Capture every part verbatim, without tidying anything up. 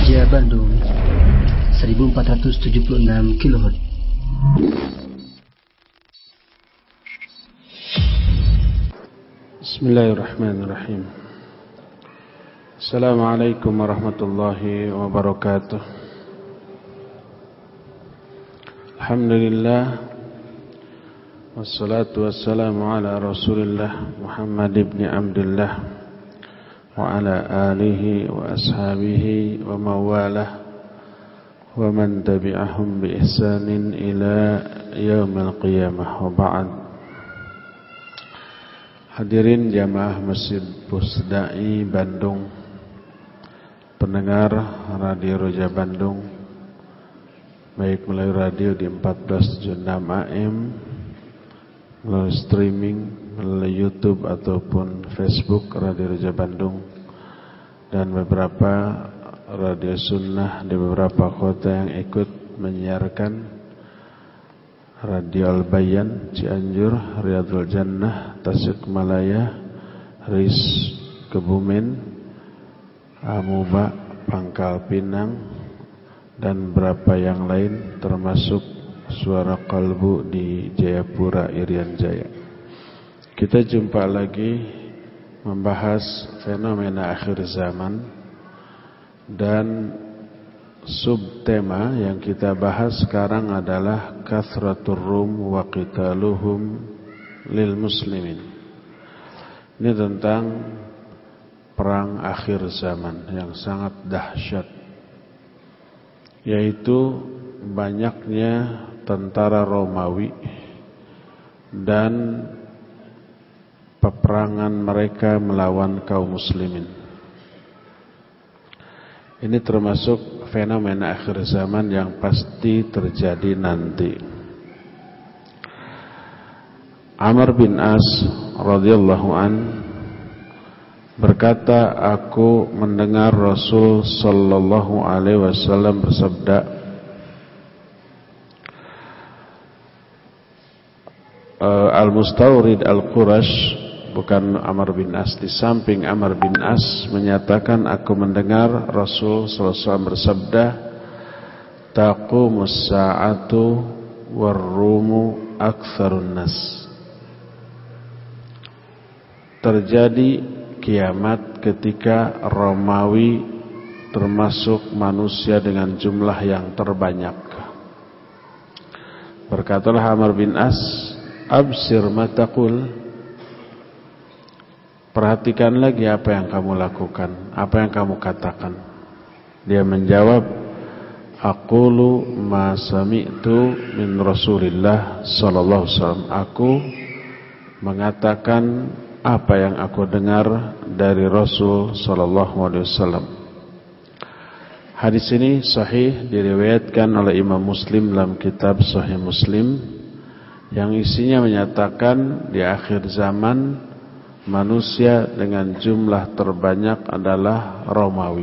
Roja Bandung seribu empat ratus tujuh puluh enam kilohertz. Bismillahirrahmanirrahim. Assalamualaikum warahmatullahi wabarakatuh. Alhamdulillah, wassalatu wassalamu ala Rasulillah Muhammad ibn Abdullah wa ala alihi wa ashabihi wa mawalah wa man tabi'ahum bi ihsanin ila yaumil qiyamah, wa ba'd. Hadirin jamaah Masjid Pusdai Bandung, pendengar Radio Roja Bandung, baik melalui radio di empat belas tujuh puluh enam A M, melalui streaming, melalui YouTube ataupun Facebook Radio Roja Bandung, dan beberapa radio sunnah di beberapa kota yang ikut menyiarkan, Radio Al-Bayan, Cianjur, Riyadul Jannah, Tasikmalaya, Ris, Kebumen, Amuba, Pangkal Pinang, dan beberapa yang lain, termasuk Suara Kalbu di Jayapura, Irian Jaya. Kita jumpa lagi membahas fenomena akhir zaman, dan subtema yang kita bahas sekarang adalah kathratur rum wa qitaluhum lil muslimin. Ini tentang perang akhir zaman yang sangat dahsyat, yaitu banyaknya tentara Romawi dan peperangan mereka melawan kaum muslimin. Ini termasuk fenomena akhir zaman yang pasti terjadi nanti. Amr bin As radhiyallahu an berkata, aku mendengar Rasul sallallahu alaihi wasallam bersabda, Al-Mustawrid Al-Qurash, bukan Amr bin As, di samping Amr bin As menyatakan, aku mendengar Rasul sallallahu alaihi wasallam bersabda, taqumus sa'atu warrumu aktsarun nas. Terjadi kiamat ketika Romawi termasuk manusia dengan jumlah yang terbanyak. Berkatalah Amr bin As, absir ma taqul, perhatikan lagi apa yang kamu lakukan, apa yang kamu katakan. Dia menjawab, aqulu ma sami'tu min Rasulillah sallallahu alaihi wasallam. Aku mengatakan apa yang aku dengar dari Rasul sallallahu alaihi wasallam. Hadis ini sahih, diriwayatkan oleh Imam Muslim dalam kitab Sahih Muslim, yang isinya menyatakan di akhir zaman manusia dengan jumlah terbanyak adalah Romawi.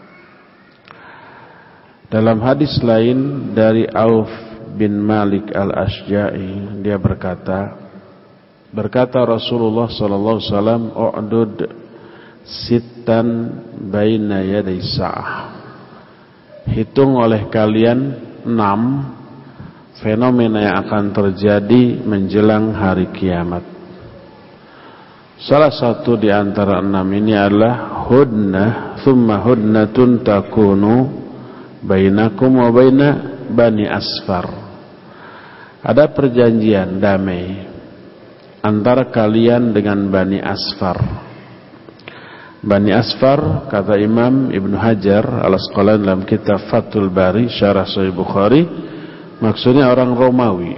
Dalam hadis lain dari Auf bin Malik al-Ashja'i, dia berkata, berkata Rasulullah sallallahu alaihi wasallam, u'dud sittan baina yaday sa'ah. Hitung oleh kalian enam fenomena yang akan terjadi menjelang hari kiamat. Salah satu di antara enam ini adalah hudnah, thumma hudnatun takunu bainakum wa baina bani asfar. Ada perjanjian damai antara kalian dengan Bani Asfar. Bani Asfar, kata Imam Ibn Hajar Al-Asqalani dalam kitab Fathul Bari Syarah Sahih Bukhari, maksudnya orang Romawi.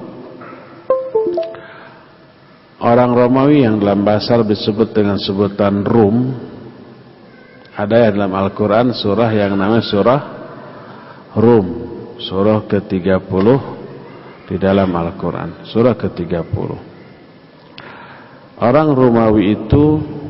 Orang Romawi yang dalam bahasa disebut dengan sebutan Rum. Ada yang dalam Al-Quran surah yang namanya surah Rum, surah ke tiga puluh di dalam Al-Quran, surah ke tiga puluh. Orang Romawi itu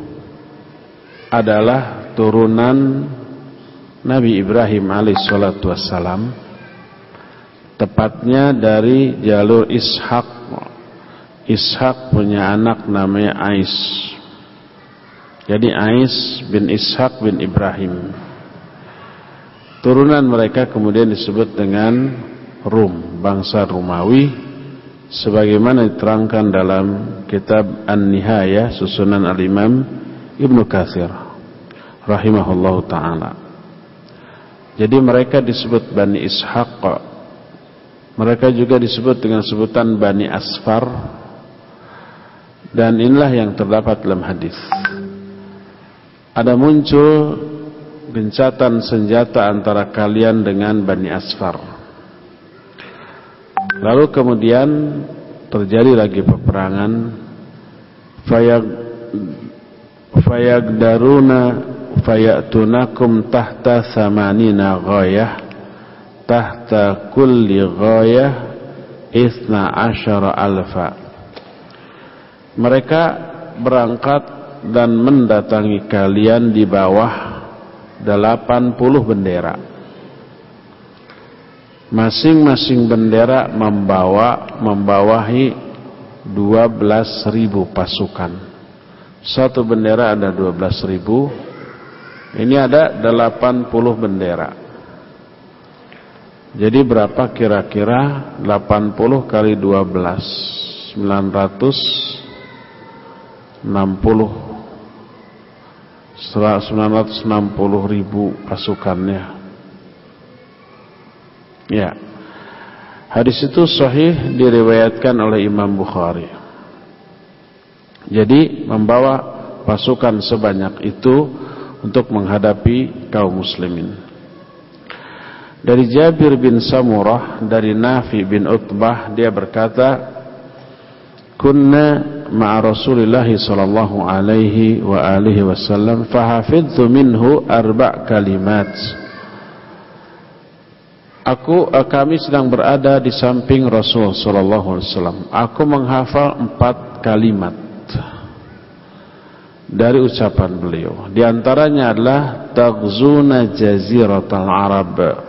adalah turunan Nabi Ibrahim alaihissalatu wassalam, tepatnya dari jalur Ishak. Ishak punya anak namanya Ais. Jadi Ais bin Ishak bin Ibrahim. Turunan mereka kemudian disebut dengan Rum, bangsa Romawi, sebagaimana diterangkan dalam kitab An-Nihayah susunan Al-Imam Ibnu Katsir rahimahullahu ta'ala. Jadi mereka disebut Bani Ishaq. Mereka juga disebut dengan sebutan Bani Asfar. Dan inilah yang terdapat dalam hadis. Ada muncul gencatan senjata antara kalian dengan Bani Asfar. Lalu kemudian terjadi lagi peperangan. Fayag fayagdaruna fayatunakum tahta thamanina ghayah tahta kulli ghayah isna asyara alfa. Mereka berangkat dan mendatangi kalian di bawah delapan puluh bendera. Masing-masing bendera membawa membawahi dua belas ribu pasukan. Satu bendera ada dua belas ribu. Ini ada delapan puluh bendera. Jadi berapa kira-kira? delapan puluh kali dua belas, sembilan ratus enam puluh, sembilan ratus enam puluh ribu pasukannya. Ya, hadis itu sahih, diriwayatkan oleh Imam Bukhari. Jadi membawa pasukan sebanyak itu untuk menghadapi kaum muslimin. Dari Jabir bin Samurah, dari Nafi bin Utbah, dia berkata, kunna ma'a Rasulillah sallallahu alaihi wa alihi wasallam fahafidhu minhu arba' kalimat. Aku kami sedang berada di samping Rasul sallallahu alaihi wasallam. Aku menghafal empat kalimat dari ucapan beliau. Di antaranya adalah taghzuna jaziratal arab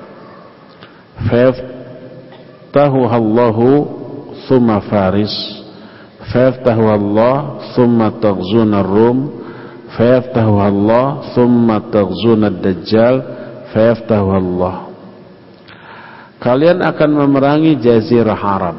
fayaftahu Allahu thumma faris fayaftahu Allah thumma taghzuna rum fayaftahu Allah thumma taghzuna dajjal fayaftahu Allah. Kalian akan memerangi Jazirah Arab.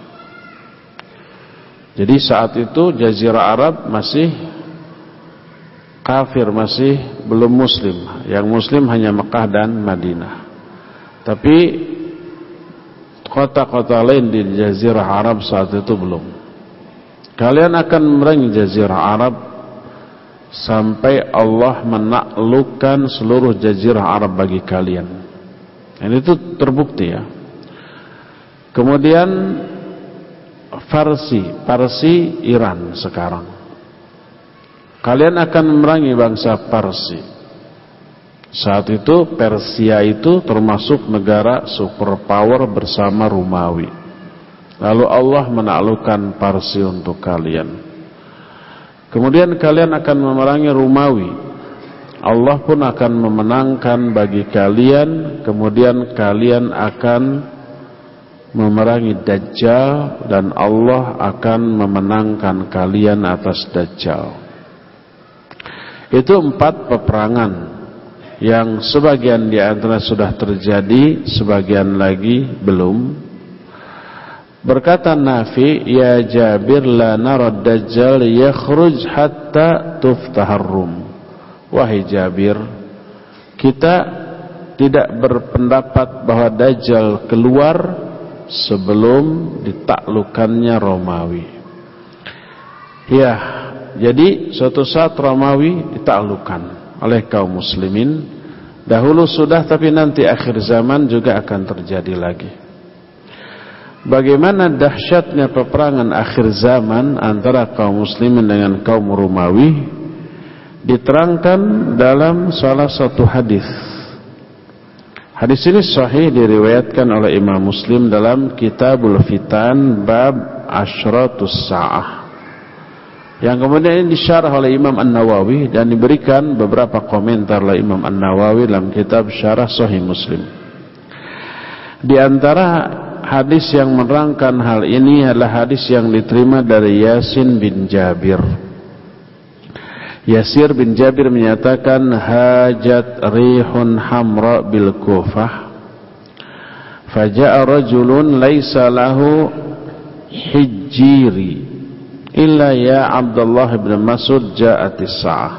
Jadi saat itu Jazirah Arab masih kafir, masih belum muslim. Yang muslim hanya Mekah dan Madinah. Tapi kota-kota lain di Jazirah Arab saat itu belum. Kalian akan memerangi Jazirah Arab sampai Allah menaklukkan seluruh Jazirah Arab bagi kalian. Ini itu terbukti ya. Kemudian Farsi, Parsi Iran sekarang. Kalian akan memerangi bangsa Parsi. Saat itu Persia itu termasuk negara superpower bersama Romawi. Lalu Allah menaklukkan Parsi untuk kalian. Kemudian kalian akan memerangi Romawi. Allah pun akan memenangkan bagi kalian. Kemudian kalian akan memerangi Dajjal, dan Allah akan memenangkan kalian atas Dajjal. Itu empat peperangan yang sebagian di antara sudah terjadi, sebagian lagi belum. Berkata Nafi, ya Jabir, la narad Dajjal yakhruj hatta tuftahar Rum. Wahai Jabir, kita tidak berpendapat bahwa Dajjal keluar sebelum ditaklukkannya Romawi. Ya, jadi suatu saat Romawi ditaklukkan oleh kaum muslimin. Dahulu sudah, tapi nanti akhir zaman juga akan terjadi lagi. Bagaimana dahsyatnya peperangan akhir zaman antara kaum muslimin dengan kaum Romawi diterangkan dalam salah satu hadis. Hadis ini sahih, diriwayatkan oleh Imam Muslim dalam Kitabul Fitan bab Asyratus Sa'ah, yang kemudian ini disyarah oleh Imam An-Nawawi dan diberikan beberapa komentar oleh Imam An-Nawawi dalam kitab Syarah Sahih Muslim. Di antara hadis yang menerangkan hal ini adalah hadis yang diterima dari Yasin bin Jabir. Yasir bin Jabir menyatakan, hajat rihun hamra bil Kufah, faja'a rajulun laisa lahu hijjiri illa ya Abdullah bin Mas'ud ja'atis sa'ah.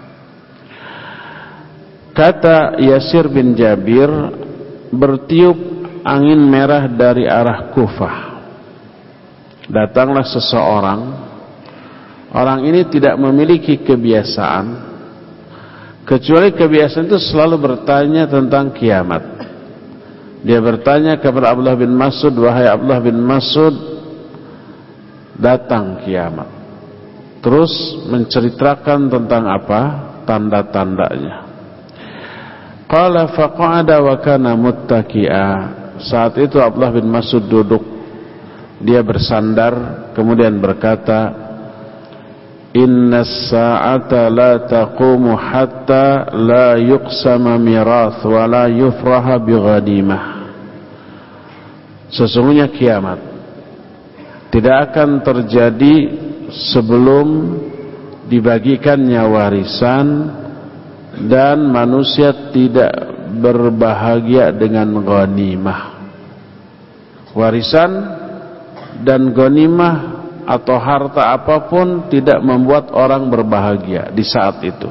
Kata Yasir bin Jabir, bertiup angin merah dari arah Kufah. Datanglah seseorang. Orang ini tidak memiliki kebiasaan, kecuali kebiasaan itu selalu bertanya tentang kiamat. Dia bertanya kepada Abdullah bin Mas'ud, wahai Abdullah bin Mas'ud, datang kiamat. Terus menceritakan tentang apa? Tanda-tandanya. Qala faqa'ada wa kana muttaqi'a. Saat itu Abdullah bin Mas'ud duduk. Dia bersandar, kemudian berkata, inna sa'ata la taqumu hatta la yuqsama mirath wa la yufraha bighadimah. Sesungguhnya kiamat tidak akan terjadi sebelum dibagikannya warisan dan manusia tidak berbahagia dengan ghanimah. Warisan dan ghanimah atau harta apapun tidak membuat orang berbahagia di saat itu.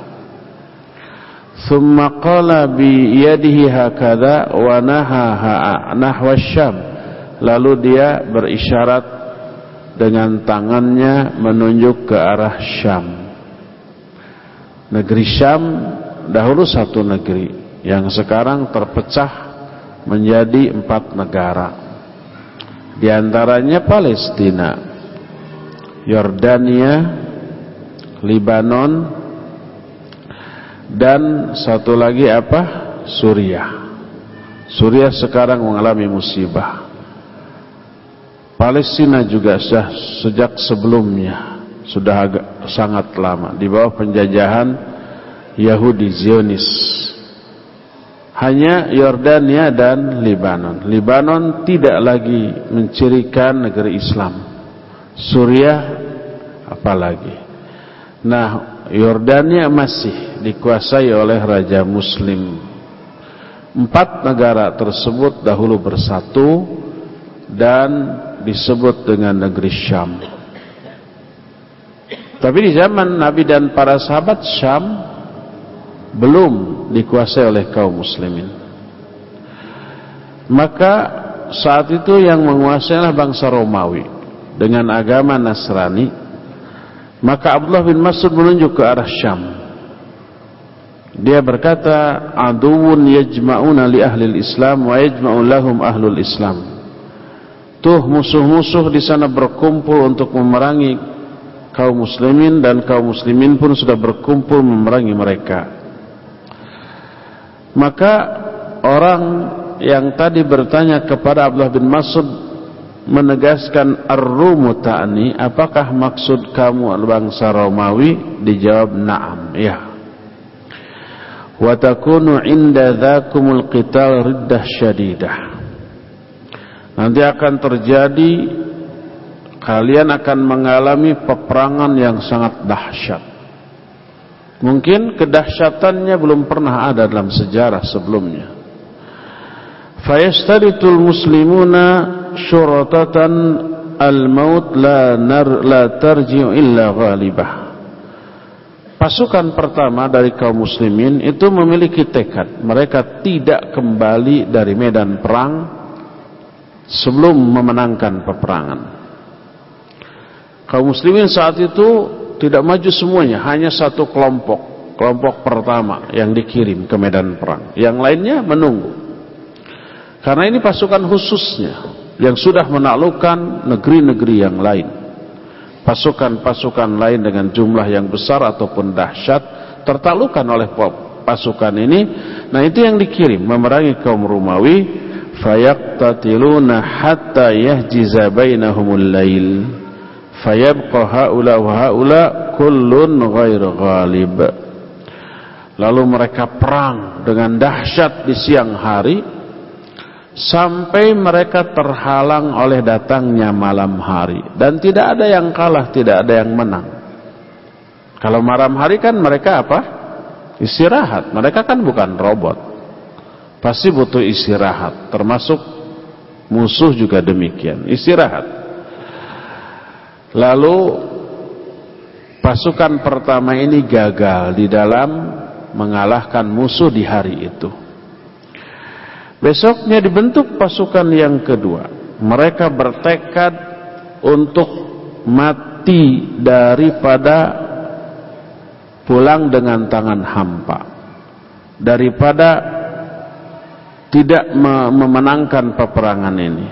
Thumma qala bi yadihi hakadha wa nahaha nahwa Syam. Lalu dia berisyarat dengan tangannya menunjuk ke arah Syam. Negeri Syam dahulu satu negeri yang sekarang terpecah menjadi empat negara. Di antaranya Palestina, Yordania, Libanon, dan satu lagi apa? Suriah. Suriah sekarang mengalami musibah. Palestina juga sudah sejak sebelumnya sudah agak sangat lama di bawah penjajahan Yahudi Zionis. Hanya Yordania dan Libanon. Libanon tidak lagi mencirikan negeri Islam. Suriah apalagi. Nah, Yordania masih dikuasai oleh raja muslim. Empat negara tersebut dahulu bersatu dan disebut dengan negeri Syam. Tapi di zaman Nabi dan para sahabat, Syam belum dikuasai oleh kaum muslimin. Maka saat itu yang menguasai adalah bangsa Romawi dengan agama Nasrani. Maka Abdullah bin Mas'ud menunjuk ke arah Syam. Dia berkata, aduun yajma'una li ahlil Islam wa yajma'u lahum ahlul Islam. Tuh musuh-musuh di sana berkumpul untuk memerangi kaum muslimin, dan kaum muslimin pun sudah berkumpul memerangi mereka. Maka orang yang tadi bertanya kepada Abdullah bin Mas'ud menegaskan, ar-Rumu ta'ni, apakah maksud kamu bangsa Romawi? Dijawab, na'am, ya. Wa takunu inda dhakumul qital riddah syadidah. Nanti akan terjadi, kalian akan mengalami peperangan yang sangat dahsyat. Mungkin kedahsyatannya belum pernah ada dalam sejarah sebelumnya. Fayastaritul muslimuna syuratatan al-maut la nar la tarji'u illa ghalibah. Pasukan pertama dari kaum muslimin itu memiliki tekad, mereka tidak kembali dari medan perang sebelum memenangkan peperangan. Kaum muslimin saat itu tidak maju semuanya, hanya satu kelompok, kelompok pertama yang dikirim ke medan perang. Yang lainnya menunggu. Karena ini pasukan khususnya yang sudah menaklukkan negeri-negeri yang lain. Pasukan-pasukan lain dengan jumlah yang besar ataupun dahsyat tertaklukkan oleh pasukan ini. Nah, itu yang dikirim memerangi kaum Romawi. Fayaqtatiluna hatta yahjiza bainahumul lail. Fayabqa haula wa haula kullun ghair ghalib. Lalu mereka perang dengan dahsyat di siang hari sampai mereka terhalang oleh datangnya malam hari, dan tidak ada yang kalah, tidak ada yang menang. Kalau malam hari kan mereka apa? Istirahat. Mereka kan bukan robot. Pasti butuh istirahat. Termasuk musuh juga demikian. Istirahat. Lalu pasukan pertama ini gagal di dalam mengalahkan musuh di hari itu. Besoknya dibentuk pasukan yang kedua. Mereka bertekad untuk mati daripada pulang dengan tangan hampa, daripada tidak memenangkan peperangan ini.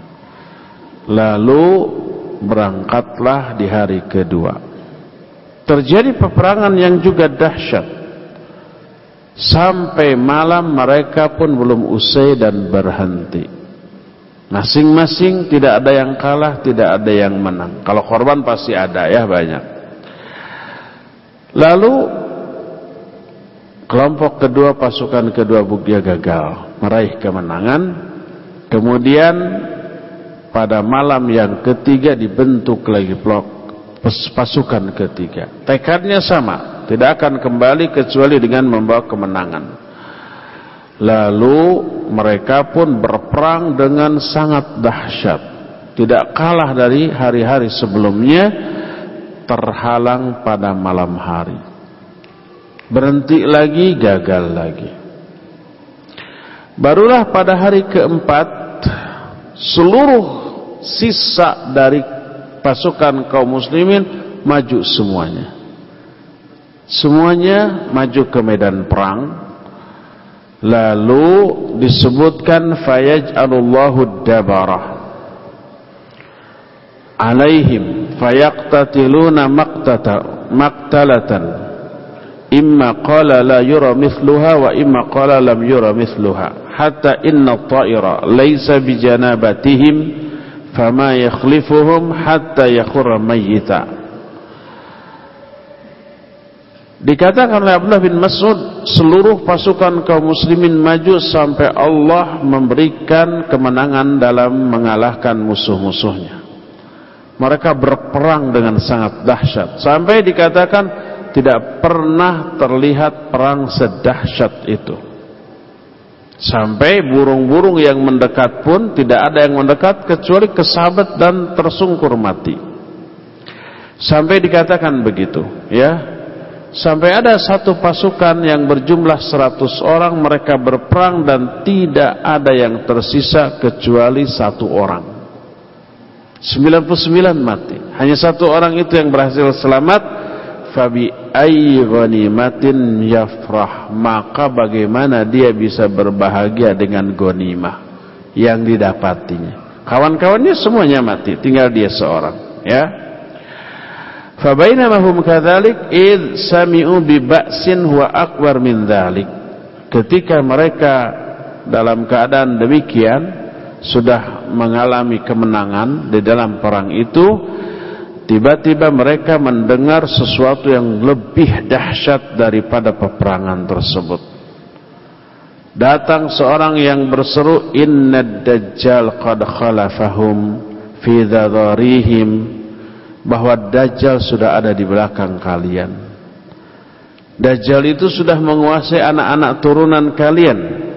Lalu berangkatlah di hari kedua. Terjadi peperangan yang juga dahsyat. Sampai malam mereka pun belum usai dan berhenti. Masing-masing tidak ada yang kalah, tidak ada yang menang. Kalau korban pasti ada ya, banyak. Lalu kelompok kedua, pasukan kedua dia gagal meraih kemenangan. Kemudian pada malam yang ketiga dibentuk lagi pasukan ketiga. Tekadnya sama, tidak akan kembali kecuali dengan membawa kemenangan. Lalu mereka pun berperang dengan sangat dahsyat, tidak kalah dari hari-hari sebelumnya. Terhalang pada malam hari, berhenti lagi, gagal lagi. Barulah pada hari keempat seluruh sisa dari pasukan kaum muslimin maju semuanya. Semuanya maju ke medan perang. Lalu disebutkan fayaj'alullahu dabarah alaihim fayaqtatiluna maqtata maqtalatan imma qala la yura mithluha wa imma qala lam yura mithluha hatta inna at-ta'ira laysa bijanabatihim fama yakhlifuhum hatta yakhurra mayyita. Dikatakan oleh Abdullah bin Mas'ud, seluruh pasukan kaum muslimin maju sampai Allah memberikan kemenangan dalam mengalahkan musuh-musuhnya. Mereka berperang dengan sangat dahsyat, sampai dikatakan tidak pernah terlihat perang sedahsyat itu. Sampai burung-burung yang mendekat pun tidak ada yang mendekat kecuali kesabet dan tersungkur mati. Sampai dikatakan begitu, ya. Sampai ada satu pasukan yang berjumlah seratus orang, mereka berperang dan tidak ada yang tersisa kecuali satu orang. sembilan puluh sembilan mati. Hanya satu orang itu yang berhasil selamat. Fabi ayyi ghanimatin yafrah, maka bagaimana dia bisa berbahagia dengan ghanimah yang didapatinya. Kawan-kawannya semuanya mati, tinggal dia seorang, ya. Fabainama hum kadzalik id sami'u bi ba'sin huwa akbar min dzalik. Ketika mereka dalam keadaan demikian sudah mengalami kemenangan di dalam perang itu, tiba-tiba mereka mendengar sesuatu yang lebih dahsyat daripada peperangan tersebut. Datang seorang yang berseru, innad dajjal qad khalafahum fi dhadarihim, bahwa Dajjal sudah ada di belakang kalian. Dajjal itu sudah menguasai anak-anak turunan kalian.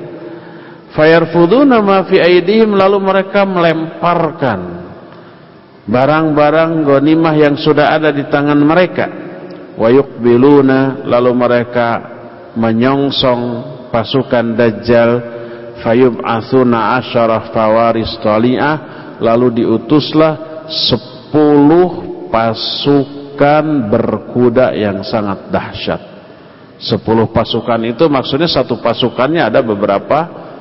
Fayarfuduna ma fi aidihim, lalu mereka melemparkan barang-barang ghanimah yang sudah ada di tangan mereka. Wa yuqbiluna, lalu mereka menyongsong pasukan Dajjal. Fayub'atsuna asyara fawaris tali'ah, lalu diutuslah sepuluh pasukan berkuda yang sangat dahsyat. Sepuluh pasukan itu maksudnya satu pasukannya ada beberapa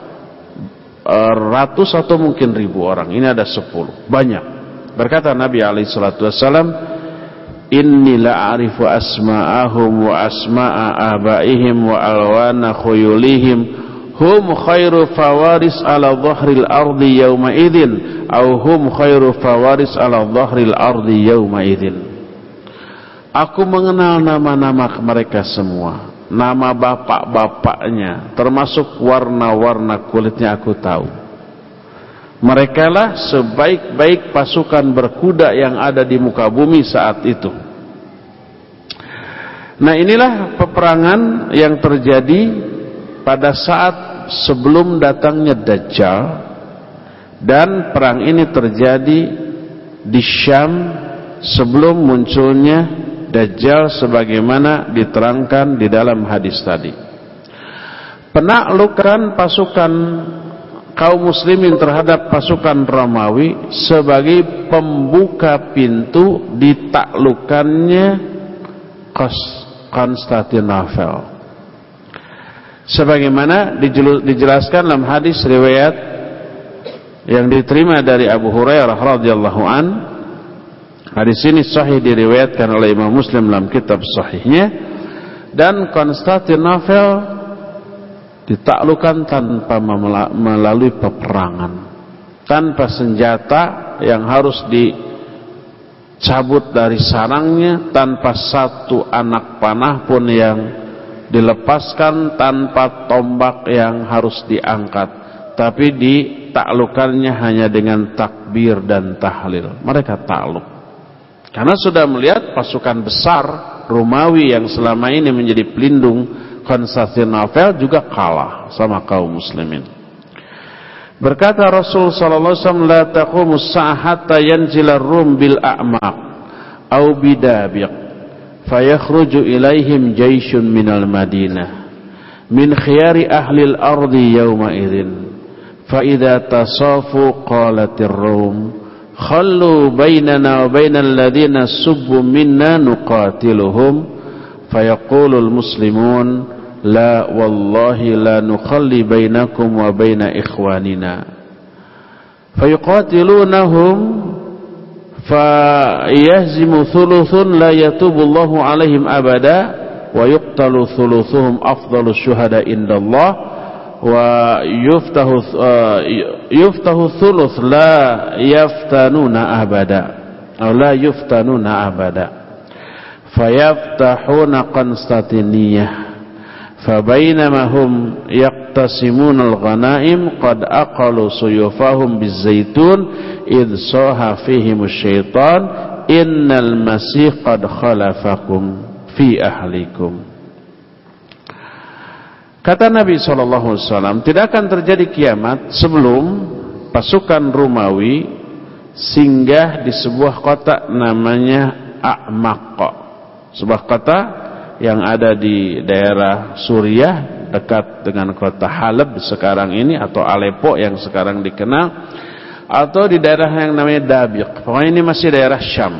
uh, ratus atau mungkin ribu orang. Ini ada sepuluh, banyak. Berkata Nabi alaihi salatu wassalam, inni la'arifu asma'ahum wa asma'a abaihim wa alwana khuyulihim hum khairu fawaris ala dhahril ardi yawma idin au hum khairu fawaris ala dhahril ardi yawma idin. Aku mengenal nama-nama mereka semua, nama bapak-bapaknya, termasuk warna-warna kulitnya aku tahu. Mereka lah sebaik-baik pasukan berkuda yang ada di muka bumi saat itu. Nah, inilah peperangan yang terjadi pada saat sebelum datangnya Dajjal, dan perang ini terjadi di Syam sebelum munculnya Dajjal sebagaimana diterangkan di dalam hadis tadi. Penaklukan pasukan kaum muslimin terhadap pasukan Romawi sebagai pembuka pintu ditaklukannya Konstantinopel, sebagaimana dijelaskan dalam hadis riwayat yang diterima dari Abu Hurairah radhiyallahu an. Hadis ini sahih diriwayatkan oleh Imam Muslim dalam kitab sahihnya, dan Konstantinopel ditaklukkan tanpa melalui peperangan, tanpa senjata yang harus dicabut dari sarangnya, tanpa satu anak panah pun yang dilepaskan, tanpa tombak yang harus diangkat, tapi ditaklukannya hanya dengan takbir dan tahlil. Mereka takluk karena sudah melihat pasukan besar Romawi yang selama ini menjadi pelindung Konstantinopel juga kalah sama kaum muslimin. Berkata Rasul sallallahu alaihi wasallam, la taqumu as-sa'ah hatta yanzila ar-rum bil a'maq aw bidabiq fayakhruju ilaihim jayshun minal madinah min khiyari ahli al-ardi yawma idzin fa idza tasafu qalatir rum khallu bainana wa bainal ladzina subbu minna nuqatiluhum fayaqulul muslimun la wallahi la nukhalli bainakum wa baina ikhwanina fayuqatilunahum fayahzimu thuluthun la yatubullahu alaihim abada wa yuqtalu thuluthuhum afdalu syuhada indallah wa yuftahu uh, yuftahu thuluth la yaftanuna abada atau la yuftanuna abada fayaftahuna Konstantiniyah fabainama hum yaqtasimun al-ghanaim qad aqalu suyufahum bizaitun id saha fihim syaitan innal masih qad khalafakum fi ahlikum. Kata Nabi sallallahu alaihi wasallam, tidak akan terjadi kiamat sebelum pasukan Romawi singgah di sebuah kota namanya A'maq, sebuah kota yang ada di daerah Suriah dekat dengan kota Halab sekarang ini, atau Aleppo yang sekarang dikenal, atau di daerah yang namanya Dabiq. Pokoknya ini masih daerah Syam.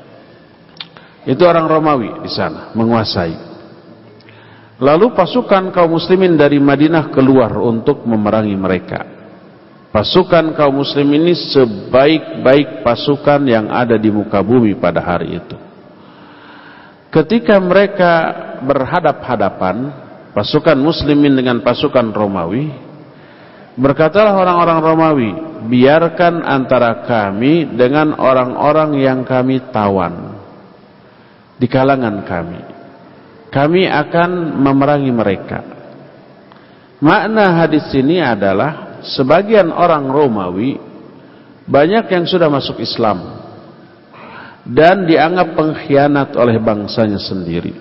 Itu orang Romawi di sana menguasai. Lalu pasukan kaum muslimin dari Madinah keluar untuk memerangi mereka. Pasukan kaum muslim ini sebaik-baik pasukan yang ada di muka bumi pada hari itu. Ketika mereka berhadap-hadapan, pasukan muslimin dengan pasukan Romawi, berkatalah orang-orang Romawi, biarkan antara kami dengan orang-orang yang kami tawan di kalangan kami. Kami akan memerangi mereka. Makna hadis ini adalah sebagian orang Romawi banyak yang sudah masuk Islam dan dianggap pengkhianat oleh bangsanya sendiri.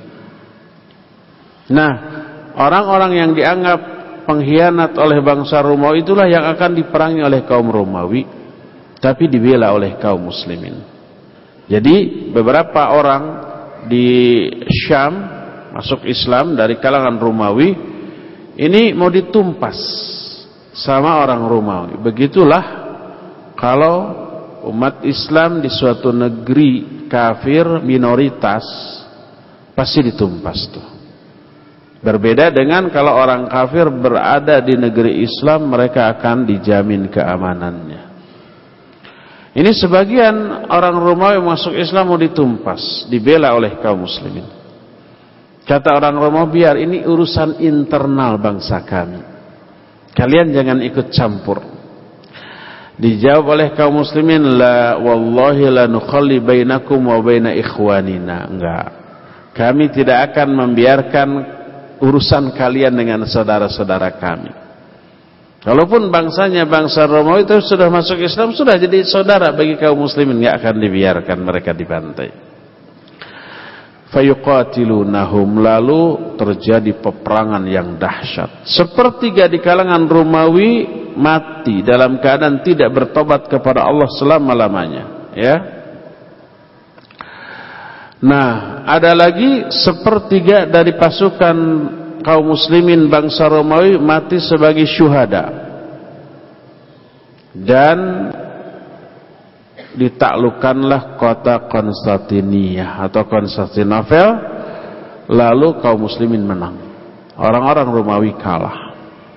Nah, orang-orang yang dianggap pengkhianat oleh bangsa Romawi itulah yang akan diperangi oleh kaum Romawi, tapi dibela oleh kaum muslimin. Jadi beberapa orang di Syam masuk Islam dari kalangan Romawi, ini mau ditumpas sama orang Romawi. Begitulah kalau umat Islam di suatu negeri kafir minoritas pasti ditumpas tuh. Berbeda dengan kalau orang kafir berada di negeri Islam, mereka akan dijamin keamanannya. Ini sebagian orang Romawi masuk Islam mau ditumpas, dibela oleh kaum muslimin. Kata orang Romawi, biar ini urusan internal bangsa kami, kalian jangan ikut campur. Dijawab oleh kaum muslimin, la wallahi la nukhalli bainakum wa baina ikhwanina. Enggak, kami tidak akan membiarkan urusan kalian dengan saudara-saudara kami. Kalaupun bangsanya bangsa Romawi itu sudah masuk Islam, sudah jadi saudara bagi kaum muslimin, enggak akan dibiarkan mereka dibantai. fayuqatilunahum, lalu terjadi peperangan yang dahsyat. Sepertiga di kalangan Romawi mati dalam keadaan tidak bertobat kepada Allah selama-lamanya, ya. Nah, ada lagi sepertiga dari pasukan kaum muslimin bangsa Romawi mati sebagai syuhada dan ditaklukkanlah kota Konstantinia atau Konstantinopel, lalu kaum muslimin menang, orang-orang Romawi kalah.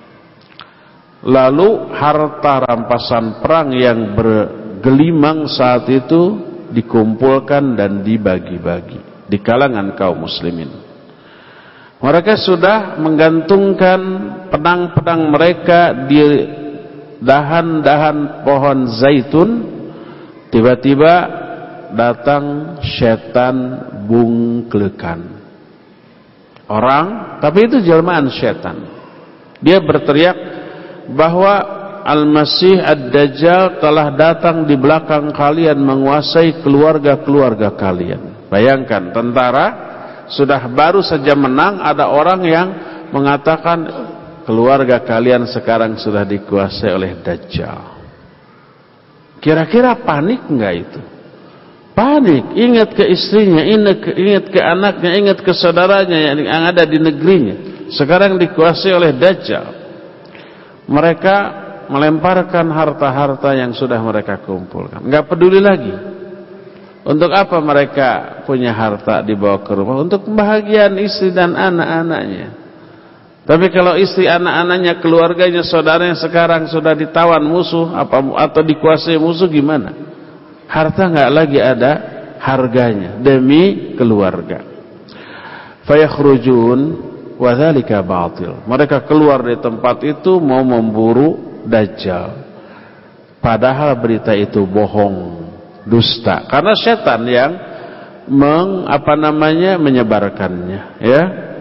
Lalu harta rampasan perang yang bergelimang saat itu dikumpulkan dan dibagi-bagi di kalangan kaum muslimin. Mereka sudah menggantungkan pedang-pedang mereka di dahan-dahan pohon zaitun. Tiba-tiba datang setan bungklekan orang, tapi itu jelmaan setan. Dia berteriak bahwa Al-Masih Ad-Dajjal telah datang di belakang kalian menguasai keluarga-keluarga kalian. Bayangkan, tentara sudah baru saja menang, ada orang yang mengatakan keluarga kalian sekarang sudah dikuasai oleh Dajjal. Kira-kira panik enggak itu? Panik, ingat ke istrinya, ingat ke, ingat ke anaknya, ingat ke saudaranya yang ada di negerinya. Sekarang dikuasai oleh Dajjal. Mereka melemparkan harta-harta yang sudah mereka kumpulkan. Enggak peduli lagi. Untuk apa mereka punya harta dibawa ke rumah? Untuk kebahagiaan istri dan anak-anaknya. Tapi kalau istri, anak-anaknya, keluarganya, saudaranya sekarang sudah ditawan musuh apa atau dikuasai musuh, gimana? Harta enggak lagi ada harganya demi keluarga. Fayakhrujun wa dzalika batil. Mereka keluar dari tempat itu mau memburu Dajjal. Padahal berita itu bohong, dusta. Karena setan yang meng, apa namanya menyebarkannya, ya.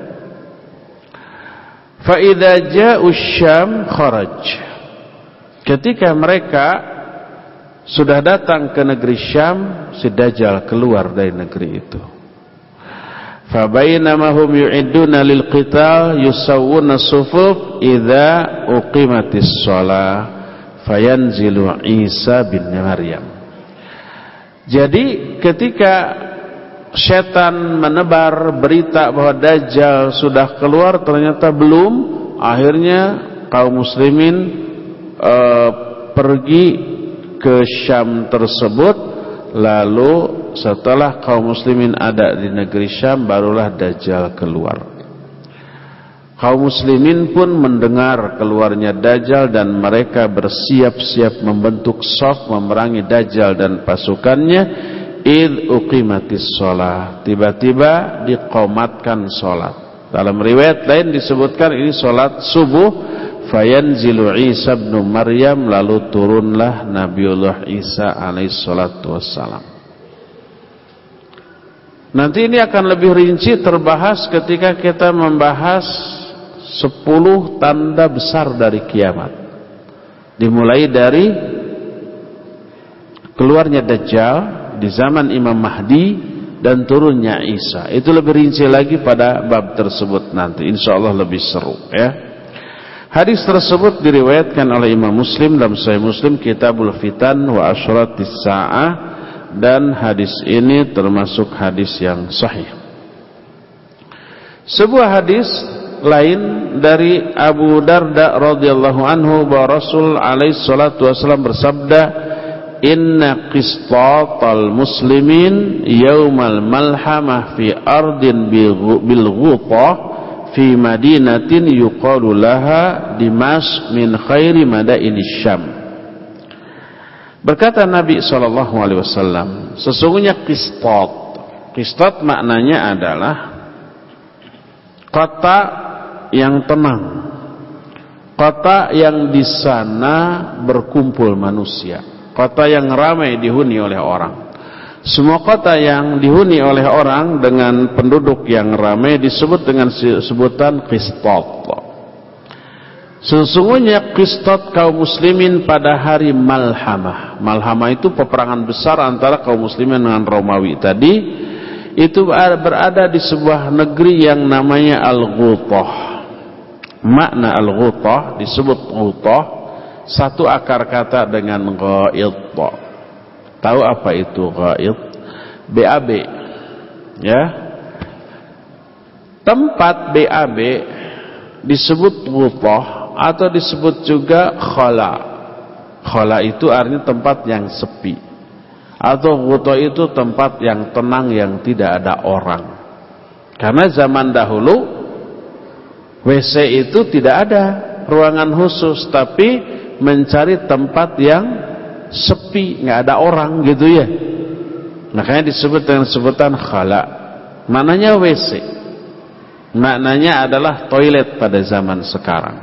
Fa idza ja'u Syam kharaj. Ketika mereka sudah datang ke negeri Syam, si Dajjal keluar dari negeri itu. Fa bainama hum yu'idduna lil qital yusawwuna sufuf idza uqimatis shalah fayanzilu Isa bin Maryam. Jadi ketika setan menebar berita bahwa Dajjal sudah keluar, ternyata belum. Akhirnya kaum muslimin e, pergi ke Syam tersebut. Lalu setelah kaum muslimin ada di negeri Syam, barulah Dajjal keluar. Kaum muslimin pun mendengar keluarnya Dajjal dan mereka bersiap-siap membentuk shaf memerangi Dajjal dan pasukannya. Id uqimatis shalah, tiba-tiba diqomatkan salat. Dalam riwayat lain disebutkan ini salat subuh. Fayanzilu Isa bin Maryam, lalu turunlah Nabiullah Isa alaihi salatu wassalam. Nanti ini akan lebih rinci terbahas ketika kita membahas sepuluh tanda besar dari kiamat. Dimulai dari keluarnya Dajjal di zaman Imam Mahdi dan turunnya Isa. Itu lebih rinci lagi pada bab tersebut nanti, insyaallah lebih seru, ya. Hadis tersebut diriwayatkan oleh Imam Muslim dalam Sahih Muslim Kitabul Fitan wa Asyratis Sa'ah, dan hadis ini termasuk hadis yang sahih. Sebuah hadis lain dari Abu Darda radhiyallahu anhu bahwa Rasul alaihi salatu wasallam bersabda, inna qistatal muslimin yaumal malhamah fi ardin bil ghutah fi madinatin yuqalu laha Dimash min khairi madaini Syam. Berkata Nabi sallallahu alaihi wasallam, sesungguhnya qistat, qistat maknanya adalah kota yang tenang, kota yang di sana berkumpul manusia, kota yang ramai dihuni oleh orang. Semua kota yang dihuni oleh orang dengan penduduk yang ramai disebut dengan sebutan qistat. Sesungguhnya qistat kaum muslimin pada hari Malhamah. Malhamah itu peperangan besar antara kaum muslimin dengan Romawi tadi. itu berada di sebuah negeri yang namanya Al-Ghutah. Makna Al-Ghutah disebut Ghutah satu akar kata dengan ghaid. Tahu apa itu ghaid? B A B, ya. Tempat B A B disebut Ghutah atau disebut juga Khala. Khala itu artinya tempat yang sepi. Atau Ghutah itu tempat yang tenang, yang tidak ada orang. Karena zaman dahulu W C itu tidak ada ruangan khusus, tapi mencari tempat yang sepi, nggak ada orang gitu ya. Makanya disebut dengan sebutan khala. Maknanya W C. Maknanya adalah toilet pada zaman sekarang.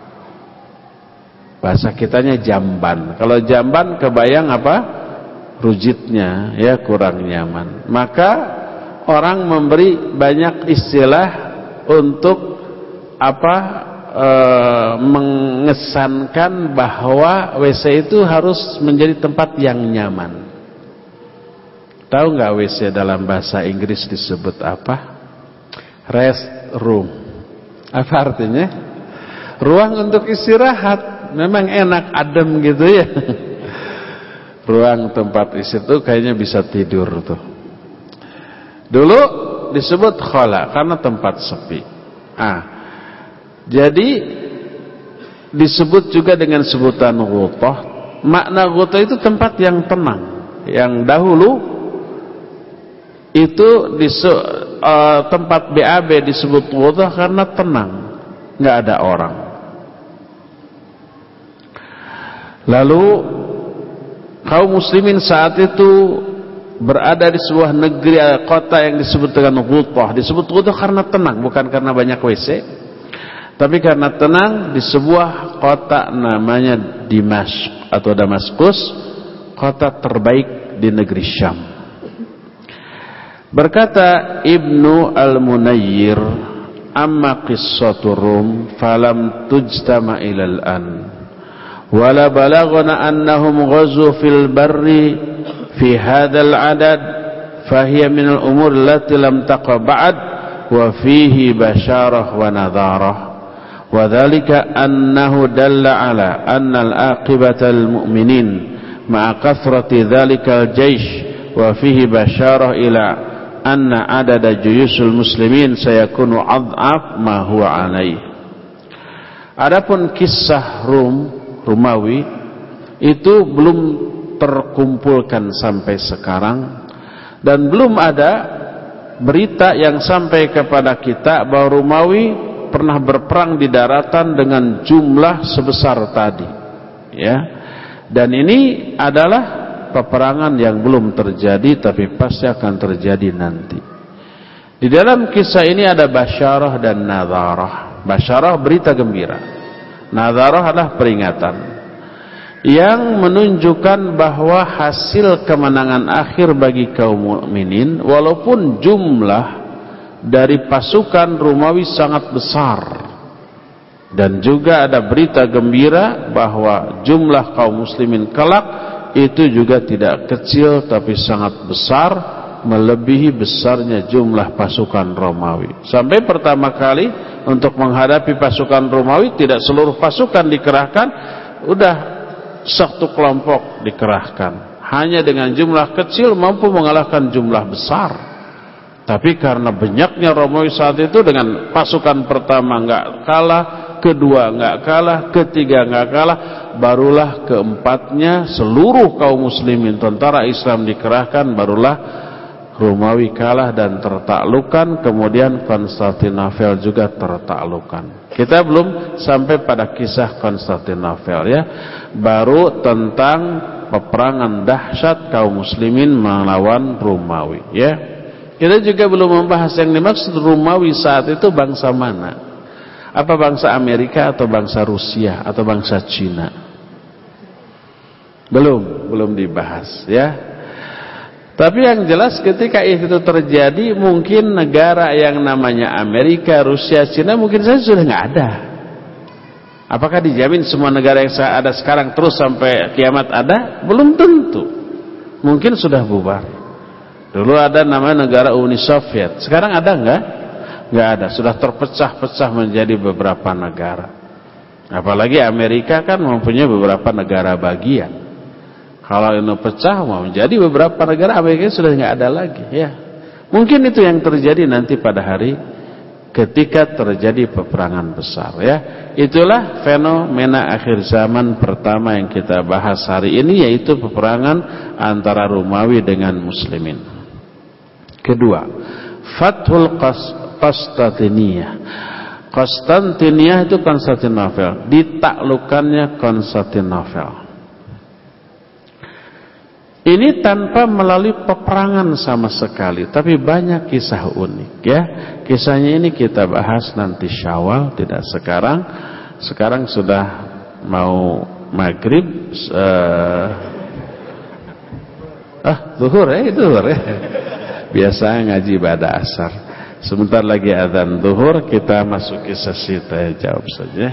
Bahasa kitanya jamban. Kalau jamban kebayang apa? Rujitnya, ya, kurang nyaman. Maka orang memberi banyak istilah untuk apa? E, mengesankan bahwa W C itu harus menjadi tempat yang nyaman. Tahu nggak W C dalam bahasa Inggris disebut apa? Rest room. Apa artinya? Ruang untuk istirahat. Memang enak, adem gitu ya. Ruang tempat istirahat kayaknya bisa tidur tuh. Dulu disebut khala karena tempat sepi. Ah, jadi disebut juga dengan sebutan ghutah. Makna ghutah itu tempat yang tenang. Yang dahulu itu disu, uh, tempat B A B disebut ghutah karena tenang, nggak ada orang. Lalu kaum muslimin saat itu berada di sebuah negeri, kota yang disebut dengan Ghutah. Disebut Ghutah karena tenang, bukan karena banyak W C, tapi karena tenang di sebuah kota namanya Dimashq atau Damaskus, kota terbaik di negeri Syam. Berkata Ibnu Al-Munayyir, amma qissatu Rum falam tujtama ilal an wala balagna annahum ghazu fil barri fi hadzal adad fahiya min al umur allati lam taqa ba'd wa fihi basharah wa nadharah wa dhalika annahu dalla ala anna al aqibata al mu'minin ma'a kathrati dhalika al jaysh wa fihi basharah ila anna adada juyusul muslimin sayakunu adhaf ma huwa alaih. Adapun kisah Rum Romawi itu belum terkumpulkan sampai sekarang, dan belum ada berita yang sampai kepada kita bahwa Romawi pernah berperang di daratan dengan jumlah sebesar tadi, ya. Dan ini adalah peperangan yang belum terjadi, tapi pasti akan terjadi nanti. Di dalam kisah ini ada basyarah dan nadharah. Basyarah berita gembira, nadharah adalah peringatan yang menunjukkan bahwa hasil kemenangan akhir bagi kaum mukminin, walaupun jumlah dari pasukan Romawi sangat besar. Dan juga ada berita gembira bahwa jumlah kaum muslimin kelak itu juga tidak kecil tapi sangat besar, melebihi besarnya jumlah pasukan Romawi. Sampai pertama kali untuk menghadapi pasukan Romawi, tidak seluruh pasukan dikerahkan, udah satu kelompok dikerahkan. Hanya dengan jumlah kecil mampu mengalahkan jumlah besar. Tapi karena banyaknya Romawi saat itu, dengan pasukan pertama nggak kalah, kedua nggak kalah, ketiga nggak kalah, barulah keempatnya seluruh kaum muslimin, tentara Islam dikerahkan, barulah Romawi kalah dan tertaklukkan. Kemudian Konstantinopel juga tertaklukkan. Kita belum sampai pada kisah Konstantinopel, ya. Baru tentang peperangan dahsyat kaum muslimin melawan Romawi, ya. Kita juga belum membahas yang dimaksud Romawi saat itu bangsa mana. Apa bangsa Amerika atau bangsa Rusia atau bangsa Cina? Belum, belum dibahas, ya. Tapi yang jelas ketika itu terjadi, mungkin negara yang namanya Amerika, Rusia, Cina mungkin saja sudah nggak ada. Apakah dijamin semua negara yang ada sekarang terus sampai kiamat ada? Belum tentu. Mungkin sudah bubar. Dulu ada namanya negara Uni Soviet. Sekarang ada enggak? Enggak ada. Sudah terpecah-pecah menjadi beberapa negara. Apalagi Amerika kan mempunyai beberapa negara bagian. Kalau ini pecah mau menjadi beberapa negara, Amerika sudah enggak ada lagi. Ya, mungkin itu yang terjadi nanti pada hari ketika terjadi peperangan besar. Ya, itulah fenomena akhir zaman pertama yang kita bahas hari ini, yaitu peperangan antara Romawi dengan Muslimin. Kedua, Fathul Konstantiniyah. Konstantiniyah itu Konstantinopel, ditaklukkannya Konstantinopel. Ini tanpa melalui peperangan sama sekali, tapi banyak kisah unik ya. Kisahnya ini kita bahas nanti Syawal, tidak sekarang. Sekarang sudah mau maghrib, uh, ah zuhur ya, zuhur ya. Biasa ngaji pada asar. Sebentar lagi adzan zuhur, kita masuk ke sesi tanya jawab saja.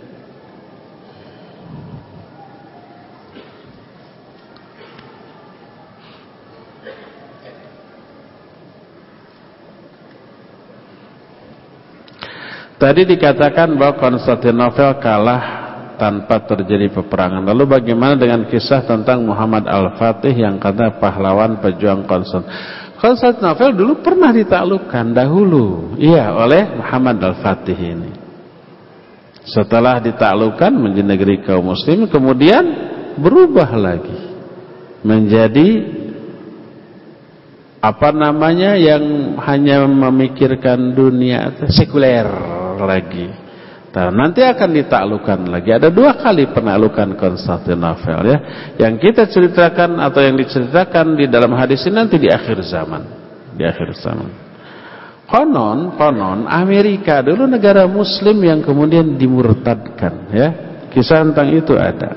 Tadi dikatakan bahwa Konstantinopel kalah tanpa terjadi peperangan. Lalu bagaimana dengan kisah tentang Muhammad Al-Fatih yang kata pahlawan pejuang Konstantinopel? Konstantinopel dulu pernah ditaklukkan dahulu, iya, oleh Muhammad Al-Fatih ini. Setelah ditaklukkan menjadi negeri kaum muslim, kemudian berubah lagi menjadi apa namanya yang hanya memikirkan dunia, sekuler lagi. Nah, nanti akan ditaklukkan lagi. Ada dua kali penaklukan Konstantinopel ya. Yang kita ceritakan atau yang diceritakan di dalam hadis ini nanti di akhir zaman. Di akhir zaman. Konon, konon Amerika dulu negara muslim yang kemudian dimurtadkan ya. Kisah tentang itu ada.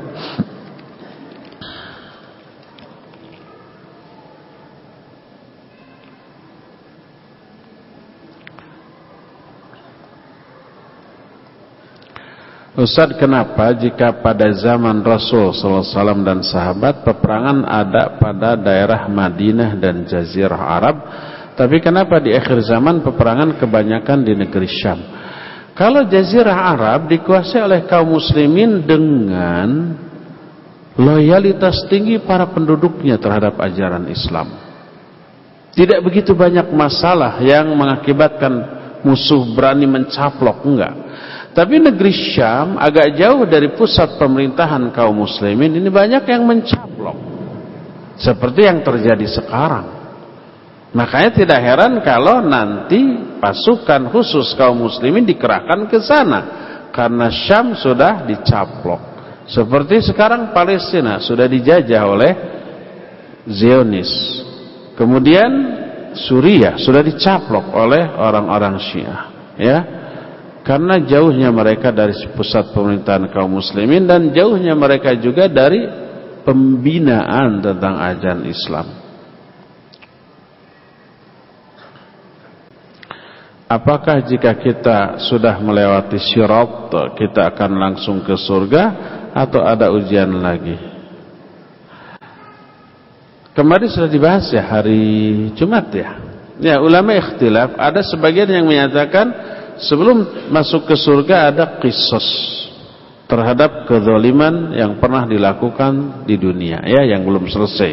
Ustaz, kenapa jika pada zaman Rasul sallallahu alaihi wasallam dan sahabat peperangan ada pada daerah Madinah dan Jazirah Arab, tapi kenapa di akhir zaman peperangan kebanyakan di negeri Syam? Kalau Jazirah Arab dikuasai oleh kaum muslimin dengan loyalitas tinggi para penduduknya terhadap ajaran Islam. Tidak begitu banyak masalah yang mengakibatkan musuh berani mencaplok, enggak. Tapi negeri Syam agak jauh dari pusat pemerintahan kaum muslimin, ini banyak yang mencaplok. Seperti yang terjadi sekarang. Makanya tidak heran kalau nanti pasukan khusus kaum muslimin dikerahkan ke sana. Karena Syam sudah dicaplok. Seperti sekarang Palestina sudah dijajah oleh Zionis. Kemudian Suriah sudah dicaplok oleh orang-orang Syiah. Ya. Karena jauhnya mereka dari pusat pemerintahan kaum muslimin dan jauhnya mereka juga dari pembinaan tentang ajaran Islam. Apakah jika kita sudah melewati Sirat kita akan langsung ke surga atau ada ujian lagi? Kemarin sudah dibahas ya hari Jumat ya. Ya, ulama ikhtilaf, ada sebagian yang menyatakan sebelum masuk ke surga ada qisas terhadap kezaliman yang pernah dilakukan di dunia ya, yang belum selesai.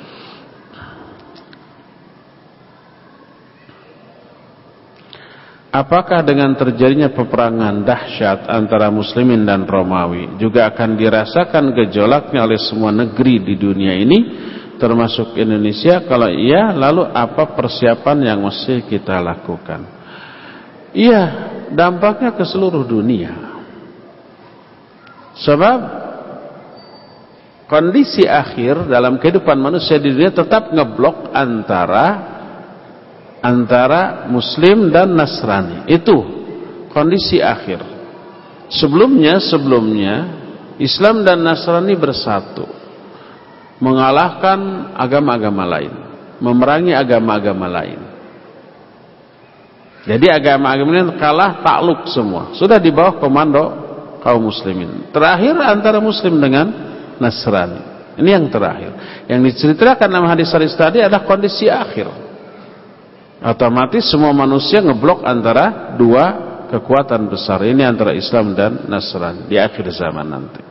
Apakah dengan terjadinya peperangan dahsyat antara muslimin dan Romawi juga akan dirasakan gejolaknya oleh semua negeri di dunia ini termasuk Indonesia? Kalau iya, lalu apa persiapan yang mesti kita lakukan? Iya, dampaknya ke seluruh dunia. Sebab kondisi akhir dalam kehidupan manusia di dunia tetap ngeblok antara antara Muslim dan Nasrani. Itu kondisi akhir. Sebelumnya, sebelumnya Islam dan Nasrani bersatu, mengalahkan agama-agama lain, memerangi agama-agama lain. Jadi agama-agama ini kalah, takluk semua. Sudah di bawah komando kaum muslimin. Terakhir antara muslim dengan Nasrani. Ini yang terakhir. Yang diceritakan dalam hadis-hadis tadi adalah kondisi akhir. Otomatis semua manusia ngeblok antara dua kekuatan besar ini, antara Islam dan Nasrani di akhir zaman nanti.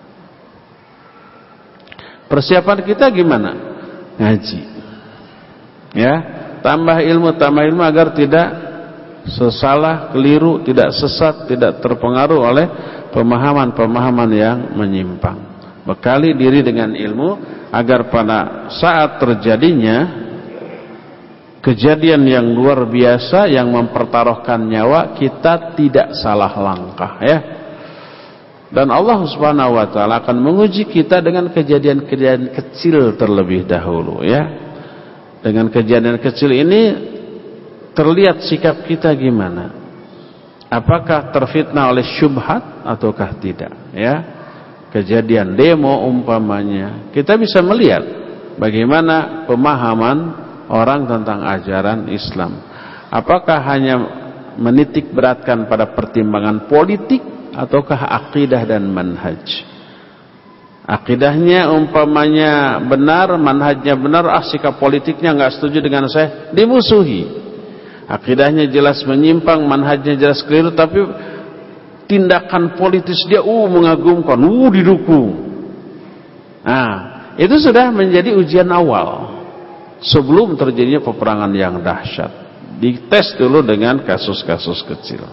Persiapan kita gimana? Ngaji. Ya, tambah ilmu, tambah ilmu agar tidak sesalah, keliru, tidak sesat, tidak terpengaruh oleh pemahaman-pemahaman yang menyimpang. Bekali diri dengan ilmu agar pada saat terjadinya kejadian yang luar biasa yang mempertaruhkan nyawa, kita tidak salah langkah, ya. Dan Allah Subhanahu wa taala akan menguji kita dengan kejadian-kejadian kecil terlebih dahulu, ya. Dengan kejadian kecil ini terlihat sikap kita gimana. Apakah terfitnah oleh syubhat ataukah tidak, ya. Kejadian demo umpamanya, kita bisa melihat bagaimana pemahaman orang tentang ajaran Islam. Apakah hanya menitik beratkan pada pertimbangan politik ataukah akidah dan manhaj? Akidahnya umpamanya benar, manhajnya benar, ah sikap politiknya nggak setuju dengan saya, dimusuhi. Akidahnya jelas menyimpang, manhajnya jelas keliru, tapi tindakan politis dia uh mengagumkan, uh didukung. Nah, itu sudah menjadi ujian awal sebelum terjadinya peperangan yang dahsyat. Dites dulu dengan kasus-kasus kecil.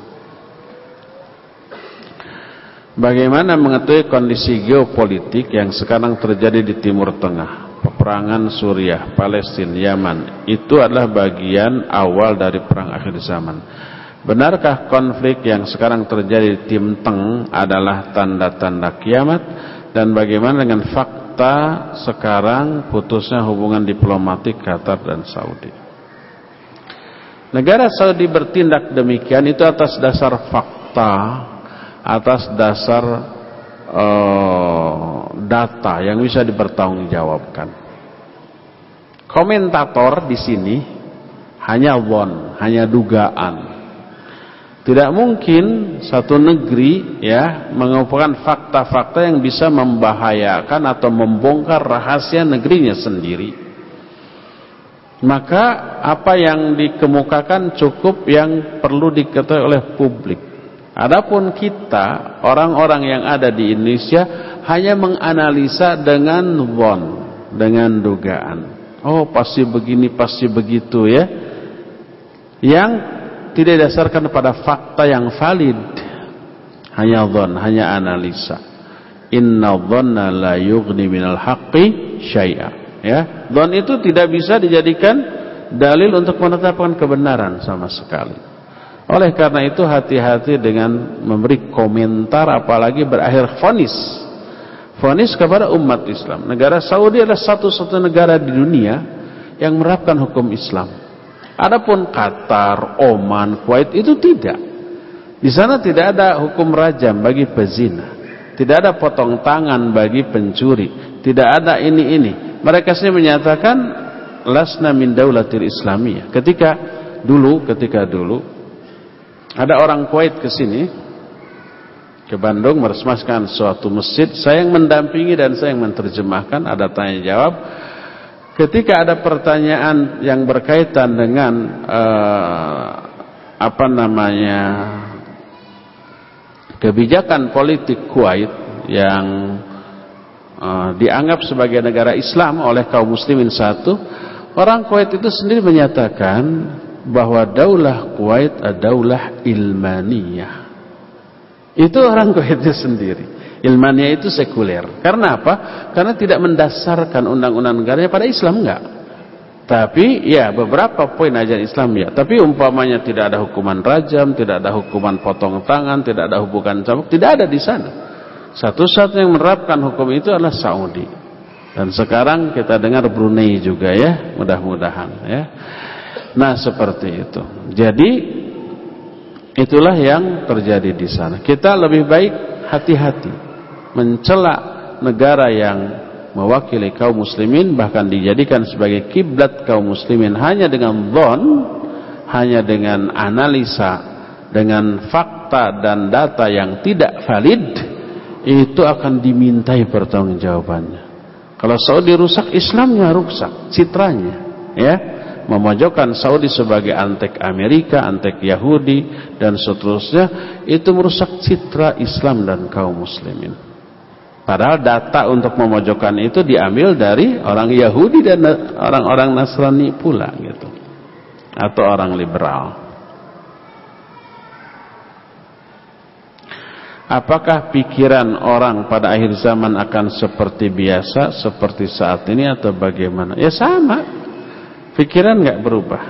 Bagaimana mengetahui kondisi geopolitik yang sekarang terjadi di Timur Tengah? Peperangan Suriah, Palestina, Yaman, itu adalah bagian awal dari perang akhir zaman. Benarkah konflik yang sekarang terjadi di Tim Teng adalah tanda-tanda kiamat? Dan bagaimana dengan fakta sekarang putusnya hubungan diplomatik Qatar dan Saudi? Negara Saudi bertindak demikian itu atas dasar fakta, atas dasar uh, data yang bisa dipertanggungjawabkan. Komentator di sini hanya won, hanya dugaan. Tidak mungkin satu negeri, ya, mengumpulkan fakta-fakta yang bisa membahayakan atau membongkar rahasia negerinya sendiri. Maka apa yang dikemukakan cukup yang perlu diketahui oleh publik. Adapun kita, orang-orang yang ada di Indonesia, hanya menganalisa dengan won, dengan dugaan. Oh, pasti begini, pasti begitu, ya. Yang tidak didasarkan pada fakta yang valid, hanya dhon, hanya analisa. Inna dhanna la yughni minal haqqi syai'a, ya. Dhon itu tidak bisa dijadikan dalil untuk menetapkan kebenaran sama sekali. Oleh karena itu hati-hati dengan memberi komentar, apalagi berakhir vonis. Vonis kepada umat Islam. Negara Saudi adalah satu-satunya negara di dunia yang menerapkan hukum Islam. Adapun Qatar, Oman, Kuwait itu tidak. Di sana tidak ada hukum rajam bagi pezina, tidak ada potong tangan bagi pencuri, tidak ada ini-ini. Mereka sendiri menyatakan lasna min daulatil islamiyah. Ketika dulu, ketika dulu ada orang Kuwait ke sini, ke Bandung, meresmikan suatu masjid, saya yang mendampingi dan saya yang menerjemahkan, ada tanya jawab. Ketika ada pertanyaan yang berkaitan dengan uh, apa namanya kebijakan politik Kuwait yang uh, dianggap sebagai negara Islam oleh kaum muslimin satu, orang Kuwait itu sendiri menyatakan bahwa daulah Kuwait adalah daulah ilmaniyah. Itu orang Kuwait itu sendiri. Ilmaniyah itu sekuler. Karena apa? Karena tidak mendasarkan undang-undang negaranya pada Islam, enggak. Tapi ya beberapa poin ajaran Islam ya. Tapi umpamanya tidak ada hukuman rajam, tidak ada hukuman potong tangan, tidak ada hukuman cambuk, tidak ada di sana. Satu-satunya yang menerapkan hukum itu adalah Saudi. Dan sekarang kita dengar Brunei juga, ya, mudah-mudahan, ya. Nah, seperti itu. Jadi itulah yang terjadi di sana. Kita lebih baik hati-hati mencela negara yang mewakili kaum muslimin, bahkan dijadikan sebagai kiblat kaum muslimin hanya dengan dhon, hanya dengan analisa, dengan fakta dan data yang tidak valid, itu akan dimintai pertanggungjawabannya. Kalau Saudi rusak, Islamnya rusak, citranya, ya. Memojokkan Saudi sebagai antek Amerika, antek Yahudi dan seterusnya, itu merusak citra Islam dan kaum muslimin. Padahal data untuk memojokkan itu diambil dari orang Yahudi dan orang-orang Nasrani pula gitu. Atau orang liberal. Apakah pikiran orang pada akhir zaman akan seperti biasa, seperti saat ini atau bagaimana? Ya sama. Pikiran nggak berubah.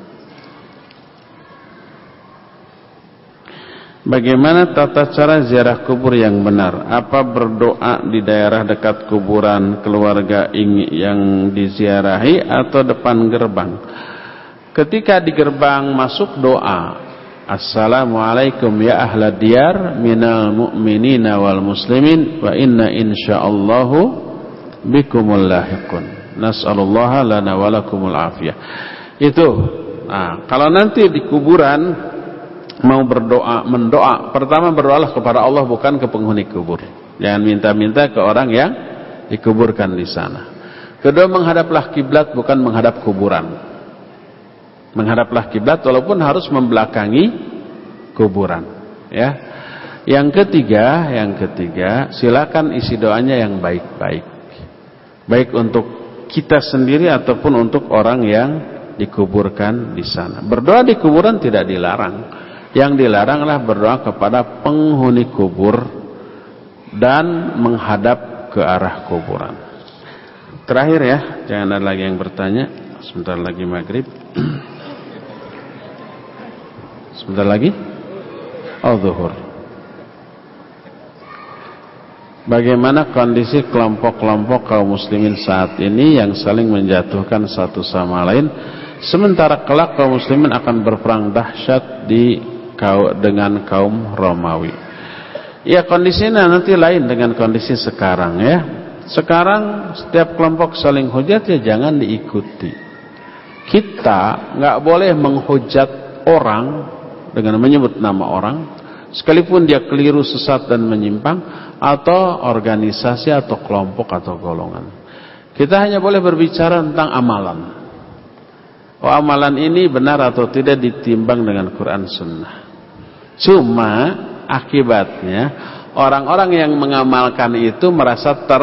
Bagaimana tata cara ziarah kubur yang benar? Apa berdoa di daerah dekat kuburan keluarga yang diziarahi atau depan gerbang? Ketika di gerbang masuk doa, Assalamualaikum ya ahla diyar minal mu'minina wal muslimin wa inna insyaallahu bikumul lahiqun. Nas'alullaha lana walakumul afiyah. Itu. Nah, kalau nanti di kuburan mau berdoa, mendoa, pertama berdoalah kepada Allah, bukan ke penghuni kubur. Jangan minta-minta ke orang yang dikuburkan di sana. Kedua, menghadaplah kiblat, bukan menghadap kuburan. Menghadaplah kiblat walaupun harus membelakangi kuburan, ya. Yang ketiga, yang ketiga, silakan isi doanya yang baik-baik. Baik untuk kita sendiri ataupun untuk orang yang dikuburkan di sana. Berdoa di kuburan tidak dilarang. Yang dilaranglah berdoa kepada penghuni kubur dan menghadap ke arah kuburan. Terakhir ya, jangan ada lagi yang bertanya. Sebentar lagi maghrib. Sebentar lagi. Oh, zuhur. Bagaimana kondisi kelompok-kelompok kaum muslimin saat ini yang saling menjatuhkan satu sama lain, sementara kelak kaum muslimin akan berperang dahsyat di dengan kaum Romawi? Ya, kondisinya nanti lain dengan kondisi sekarang ya. Sekarang setiap kelompok saling hujat, ya jangan diikuti. Kita nggak boleh menghujat orang dengan menyebut nama orang, sekalipun dia keliru, sesat dan menyimpang, atau organisasi atau kelompok atau golongan. Kita hanya boleh berbicara tentang amalan. Oh, amalan ini benar atau tidak ditimbang dengan Quran Sunnah. Cuma akibatnya orang-orang yang mengamalkan itu merasa ter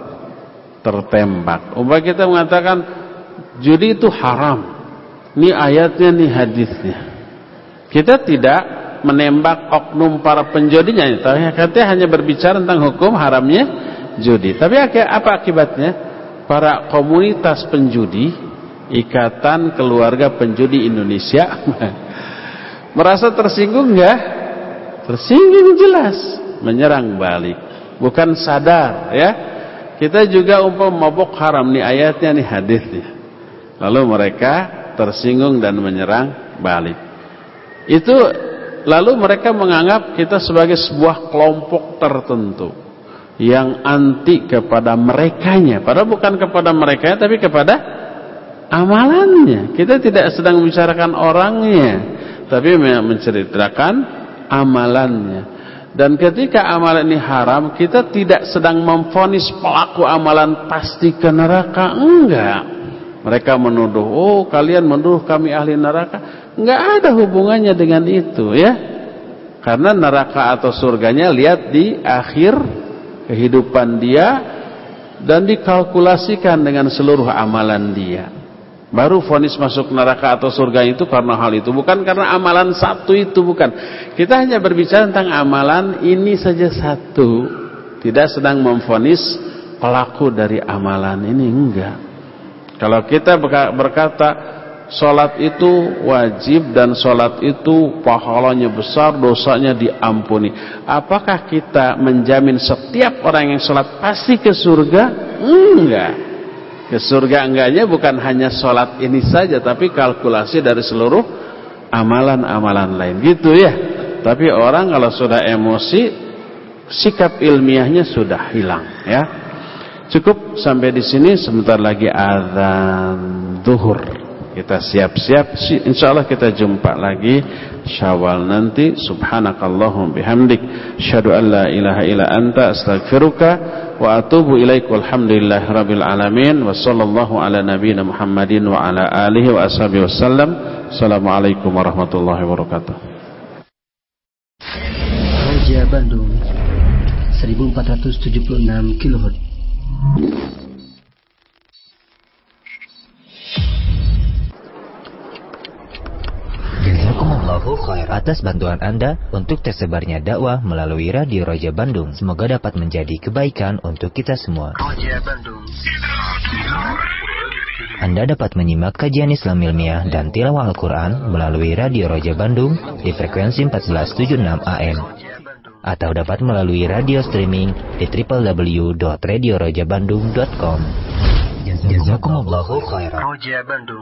tertembak. Umpama kita mengatakan judi itu haram, ini ayatnya, ini hadisnya. Kita tidak menembak oknum para penjudinya, katanya hanya berbicara tentang hukum haramnya judi. Tapi apa akibatnya? Para komunitas penjudi, Ikatan Keluarga Penjudi Indonesia merasa tersinggung nggak? Tersinggung jelas, menyerang balik, bukan sadar ya. Kita juga umpam mabuk haram, nih ayatnya, nih hadisnya, lalu mereka tersinggung dan menyerang balik. Itu lalu mereka menganggap kita sebagai sebuah kelompok tertentu yang anti kepada merekanya, padahal bukan kepada mereka tapi kepada amalannya. Kita tidak sedang membicarakan orangnya, tapi menceritakan amalannya. Dan ketika amalan ini haram, kita tidak sedang memvonis pelaku amalan pasti ke neraka, enggak. Mereka menuduh, oh kalian menuduh kami ahli neraka. Enggak ada hubungannya dengan itu ya. Karena neraka atau surganya lihat di akhir kehidupan dia dan dikalkulasikan dengan seluruh amalan dia. Baru vonis masuk neraka atau surga itu karena hal itu, bukan karena amalan satu itu, bukan. Kita hanya berbicara tentang amalan ini saja satu, tidak sedang memvonis pelaku dari amalan ini, enggak. Kalau kita berkata sholat itu wajib dan sholat itu pahalanya besar, dosanya diampuni, apakah kita menjamin setiap orang yang sholat pasti ke surga? Enggak. Ke surga enggaknya bukan hanya sholat ini saja, tapi kalkulasi dari seluruh amalan-amalan lain gitu ya. Tapi orang kalau sudah emosi, sikap ilmiahnya sudah hilang ya. Cukup sampai di sini, sebentar lagi azan zuhur Kita siap-siap, insyaallah kita jumpa lagi Syawal nanti. Subhanakallahum bihamdik, asyhadu an la ilaha illa anta, astaghfiruka wa atubu ilaik. Walhamdulillahi rabbil alamin. Wa sallallahu ala nabiyyina Muhammadin wa ala alihi wa ashabihi wasallam. Assalamualaikum warahmatullahi wabarakatuh. Roja Bandung seribu empat ratus tujuh puluh enam kilohertz. Jazakumullahu khair atas bantuan Anda untuk tersebarnya dakwah melalui Radio Roja Bandung. Semoga dapat menjadi kebaikan untuk kita semua. Roja Bandung. Anda dapat menyimak kajian Islam ilmiah dan tilawah Al-Quran melalui Radio Roja Bandung di frekuensi empat belas tujuh puluh enam A M, atau dapat melalui radio streaming di w w w dot radio roja bandung dot com. Jazakumullahu khairan. Roja Bandung.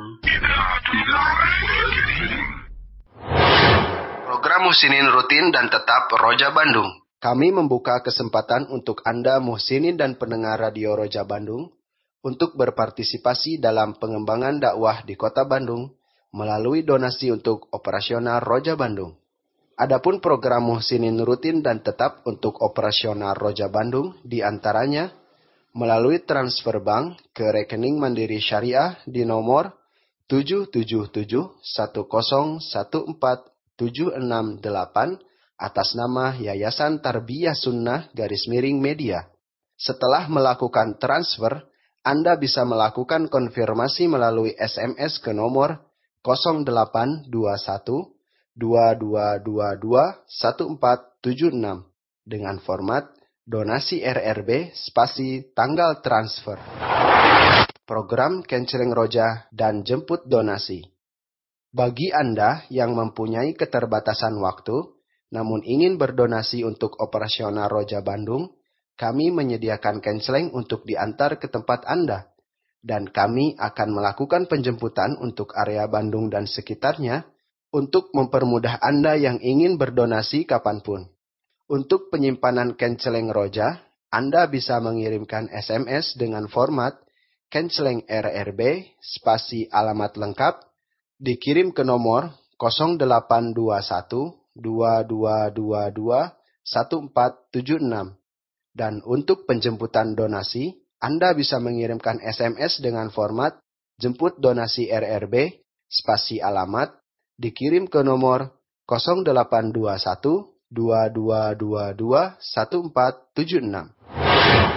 Program Muhsinin rutin dan tetap Roja Bandung. Kami membuka kesempatan untuk Anda muhsinin dan pendengar Radio Roja Bandung untuk berpartisipasi dalam pengembangan dakwah di Kota Bandung melalui donasi untuk operasional Roja Bandung. Adapun program muhsinin rutin dan tetap untuk operasional Roja Bandung diantaranya melalui transfer bank ke rekening Mandiri Syariah di nomor tujuh tujuh tujuh satu nol satu empat tujuh enam delapan atas nama Yayasan Tarbiyah Sunnah garis miring media. Setelah melakukan transfer, Anda bisa melakukan konfirmasi melalui S M S ke nomor nol delapan dua satu dua dua dua dua satu empat tujuh enam dengan format donasi R R B spasi tanggal transfer. Program Kenceleng Roja dan jemput donasi. Bagi Anda yang mempunyai keterbatasan waktu, namun ingin berdonasi untuk operasional Roja Bandung, kami menyediakan kenceleng untuk diantar ke tempat Anda, dan kami akan melakukan penjemputan untuk area Bandung dan sekitarnya untuk mempermudah Anda yang ingin berdonasi kapanpun. Untuk penyimpanan kenceleng Roja, Anda bisa mengirimkan S M S dengan format kenceleng R R B spasi alamat lengkap, dikirim ke nomor nol delapan dua satu dua dua dua dua satu empat tujuh enam. Dan untuk penjemputan donasi, Anda bisa mengirimkan S M S dengan format jemput donasi R R B spasi alamat, dikirim ke nomor nol delapan dua satu dua dua dua dua satu empat tujuh enam.